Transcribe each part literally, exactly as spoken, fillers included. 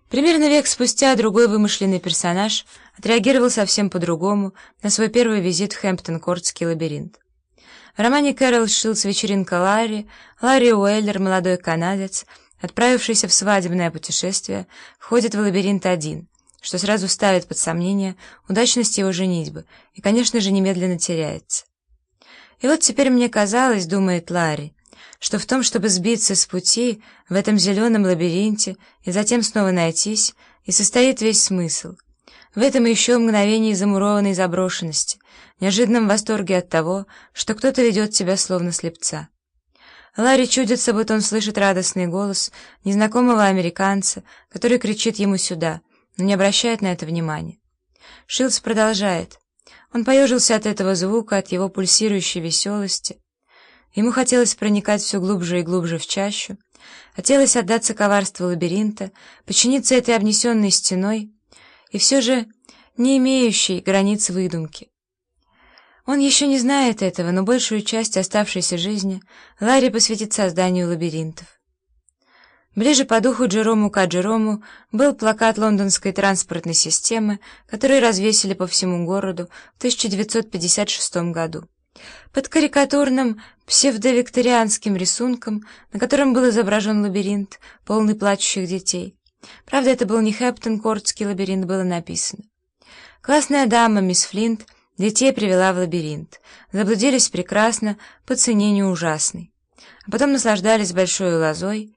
Примерно век спустя другой вымышленный персонаж отреагировал совсем по-другому на свой первый визит в Хэмптон-Кортский лабиринт. В романе Кэрол Шилдс «Вечеринка Ларри» Ларри Уэйлер, молодой канадец, отправившийся в свадебное путешествие, входит в лабиринт один, что сразу ставит под сомнение удачность его женитьбы и, конечно же, немедленно теряется. И вот теперь мне казалось, думает Ларри, что в том, чтобы сбиться с пути в этом зеленом лабиринте и затем снова найтись, и состоит весь смысл. В этом еще мгновении замурованной заброшенности, неожиданном восторге от того, что кто-то ведет тебя словно слепца. Ларри чудится, будто он слышит радостный голос незнакомого американца, который кричит ему сюда, но не обращает на это внимания. Шилдс продолжает. Он поежился от этого звука, от его пульсирующей веселости. Ему хотелось проникать все глубже и глубже в чащу, хотелось отдаться коварству лабиринта, подчиниться этой обнесенной стеной и все же не имеющей границ выдумки. Он еще не знает этого, но большую часть оставшейся жизни Ларри посвятит созданию лабиринтов. Ближе по духу Джерому К. Джерому был плакат лондонской транспортной системы, который развесили по всему городу в тысяча девятьсот пятьдесят шестом году. Под карикатурным псевдовикторианским рисунком, на котором был изображен лабиринт, полный плачущих детей. Правда, это был не Хэмптон-Кортский лабиринт, было написано. Классная дама, мисс Флинт, детей привела в лабиринт. Заблудились прекрасно, по цене не ужасной. А потом наслаждались большой лозой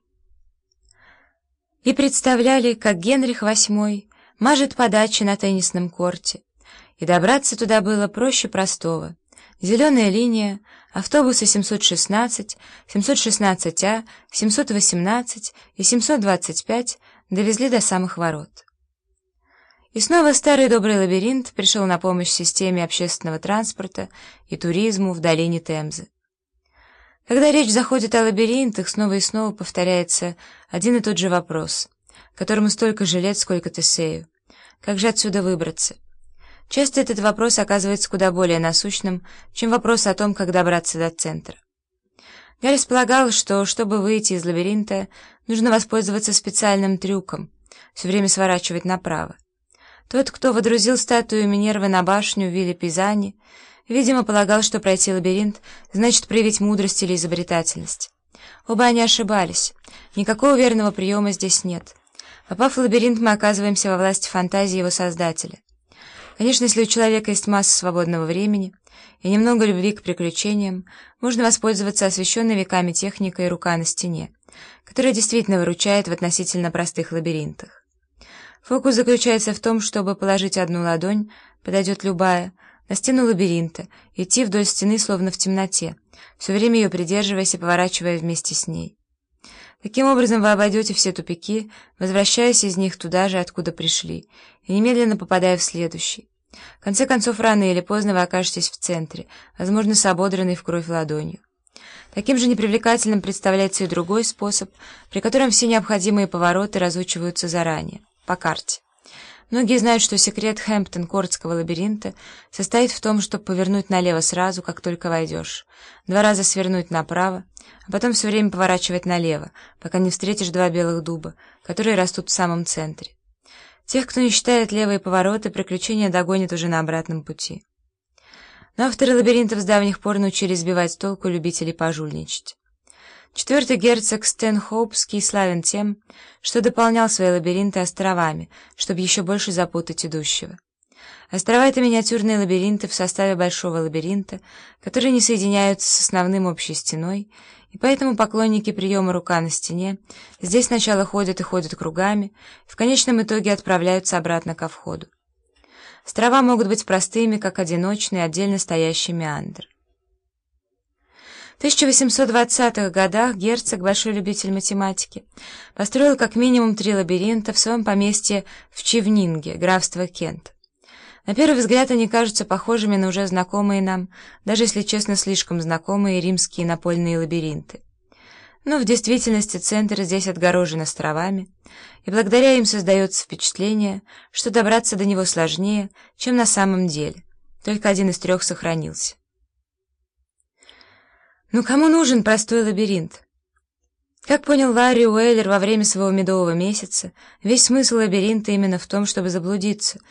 и представляли, как Генрих восьмой мажет подачи на теннисном корте. И добраться туда было проще простого. Зеленая линия, автобусы семьсот шестнадцать, семьсот шестнадцать А, семьсот восемнадцать и семьсот двадцать пять довезли до самых ворот. И снова старый добрый лабиринт пришел на помощь системе общественного транспорта и туризму в долине Темзы. Когда речь заходит о лабиринтах, снова и снова повторяется один и тот же вопрос, которому столько же лет, сколько Тесею. Как же отсюда выбраться? Часто этот вопрос оказывается куда более насущным, чем вопрос о том, как добраться до центра. Гаррис полагал, что, чтобы выйти из лабиринта, нужно воспользоваться специальным трюком, все время сворачивать направо. Тот, кто водрузил статую Минервы на башню в Вилле Пизани, видимо, полагал, что пройти лабиринт значит проявить мудрость или изобретательность. Оба они ошибались. Никакого верного приема здесь нет. Попав в лабиринт, мы оказываемся во власти фантазии его создателя. Конечно, если у человека есть масса свободного времени и немного любви к приключениям, можно воспользоваться освещенной веками техникой «рука на стене», которая действительно выручает в относительно простых лабиринтах. Фокус заключается в том, чтобы положить одну ладонь, подойдет любая, на стену лабиринта, идти вдоль стены, словно в темноте, все время ее придерживаясь и поворачивая вместе с ней. Таким образом вы обойдете все тупики, возвращаясь из них туда же, откуда пришли, и немедленно попадая в следующий. В конце концов, рано или поздно вы окажетесь в центре, возможно, с ободранной в кровь ладонью. Таким же непривлекательным представляется и другой способ, при котором все необходимые повороты разучиваются заранее, по карте. Многие знают, что секрет Хэмптон-Кортского лабиринта состоит в том, чтобы повернуть налево сразу, как только войдешь, два раза свернуть направо, а потом все время поворачивать налево, пока не встретишь два белых дуба, которые растут в самом центре. Тех, кто не считает левые повороты, приключения догонят уже на обратном пути. Но авторы лабиринтов с давних пор научились сбивать с толку любителей пожульничать. Четвертый герцог Стэнхоупский славен тем, что дополнял свои лабиринты островами, чтобы еще больше запутать идущего. Острова — это миниатюрные лабиринты в составе большого лабиринта, которые не соединяются с основным общей стеной, и поэтому поклонники приема «рука на стене» здесь сначала ходят и ходят кругами, и в конечном итоге отправляются обратно ко входу. Острова могут быть простыми, как одиночный, отдельно стоящий меандр. В тысяча восемьсот двадцатых годах герцог, большой любитель математики, построил как минимум три лабиринта в своем поместье в Чивнинге, графство Кент. На первый взгляд они кажутся похожими на уже знакомые нам, даже если честно, слишком знакомые римские напольные лабиринты. Но в действительности центр здесь отгорожен островами, и благодаря им создается впечатление, что добраться до него сложнее, чем на самом деле. Только один из трех сохранился. Но кому нужен простой лабиринт? Как понял Ларри Уэйлер во время своего медового месяца, весь смысл лабиринта именно в том, чтобы заблудиться,